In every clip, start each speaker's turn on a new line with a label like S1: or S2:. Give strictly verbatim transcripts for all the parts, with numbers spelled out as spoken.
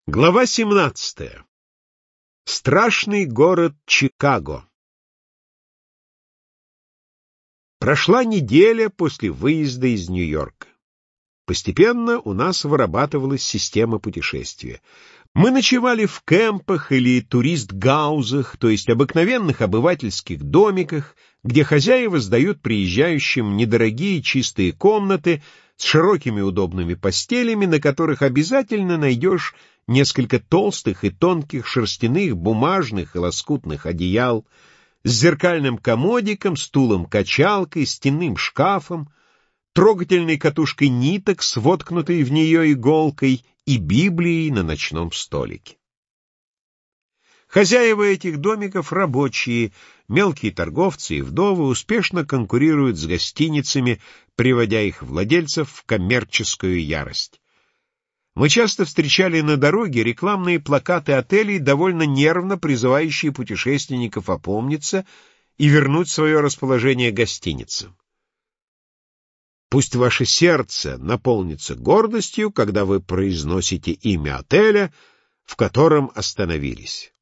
S1: Глава семнадцатая. Страшный город Чикаго. Прошла неделя после выезда из Нью-Йорка. Постепенно у нас вырабатывалась система путешествия. Мы ночевали в кемпах или турист-гаузах, то есть обыкновенных обывательских домиках, где хозяева сдают приезжающим недорогие чистые комнаты с широкими удобными постелями, на которых обязательно найдешь несколько толстых и тонких шерстяных, бумажных и лоскутных одеял, с зеркальным комодиком, стулом-качалкой, стенным шкафом, трогательной катушкой ниток с воткнутой в нее иголкой и Библией на ночном столике. Хозяева этих домиков, рабочие, мелкие торговцы и вдовы, успешно конкурируют с гостиницами, приводя их владельцев в коммерческую ярость. Мы часто встречали на дороге рекламные плакаты отелей, довольно нервно призывающие путешественников опомниться и вернуть свое расположение гостиницам. Пусть ваше сердце наполнится гордостью, когда вы произносите имя отеля, в котором остановились.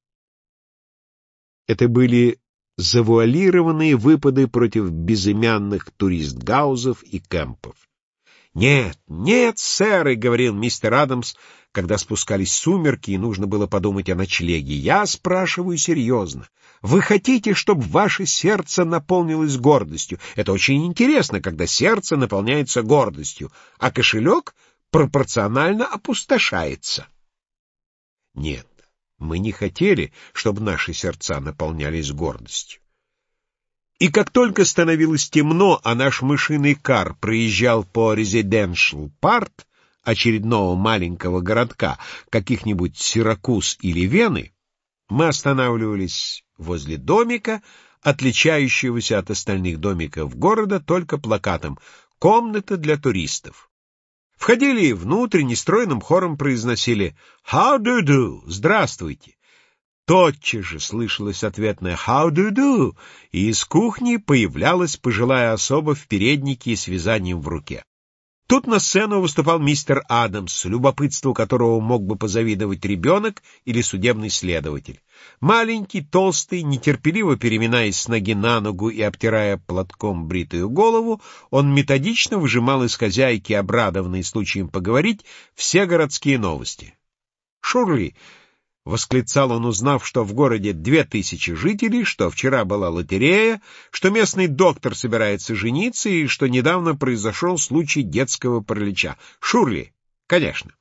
S1: Это были завуалированные выпады против безымянных турист-гаузов и кемпов. «Нет, нет, сэр», — говорил мистер Адамс, когда спускались сумерки и нужно было подумать о ночлеге. «Я спрашиваю серьезно. Вы хотите, чтобы ваше сердце наполнилось гордостью? Это очень интересно, когда сердце наполняется гордостью, а кошелек пропорционально опустошается». Нет, мы не хотели, чтобы наши сердца наполнялись гордостью. И как только становилось темно, а наш мышиный кар проезжал по Резиденшл Парк, очередного маленького городка, каких-нибудь Сиракуз или Вены, мы останавливались возле домика, отличающегося от остальных домиков города только плакатом «Комната для туристов». Входили внутрь, нестройным хором произносили «How do you do? Здравствуйте!» Тотчас же слышалось ответное «How do you do?» и из кухни появлялась пожилая особа в переднике и с вязанием в руке. Тут на сцену выступал мистер Адамс, любопытству которого мог бы позавидовать ребенок или судебный следователь. Маленький, толстый, нетерпеливо переминаясь с ноги на ногу и обтирая платком бритую голову, он методично выжимал из хозяйки, обрадованной случаем поговорить, все городские новости. «Шурли!» — восклицал он, узнав, что в городе две тысячи жителей, что вчера была лотерея, что местный доктор собирается жениться и что недавно произошел случай детского паралича. «Шурли!» «Конечно!»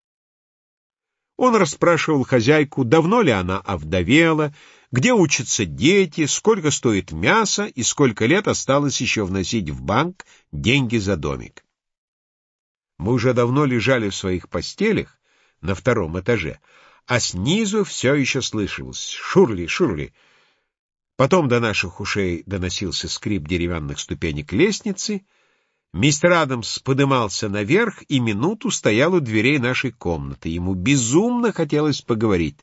S1: Он расспрашивал хозяйку, давно ли она овдовела, где учатся дети, сколько стоит мясо и сколько лет осталось еще вносить в банк деньги за домик. Мы уже давно лежали в своих постелях на втором этаже, а снизу все еще слышалось «Шурли, Шурли». Потом до наших ушей доносился скрип деревянных ступенек лестницы. Мистер Адамс подымался наверх и минуту стоял у дверей нашей комнаты. Ему безумно хотелось поговорить.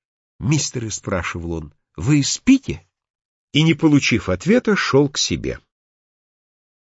S1: «Мистеры», — спрашивал он, — «вы спите?» И, не получив ответа, шел к себе.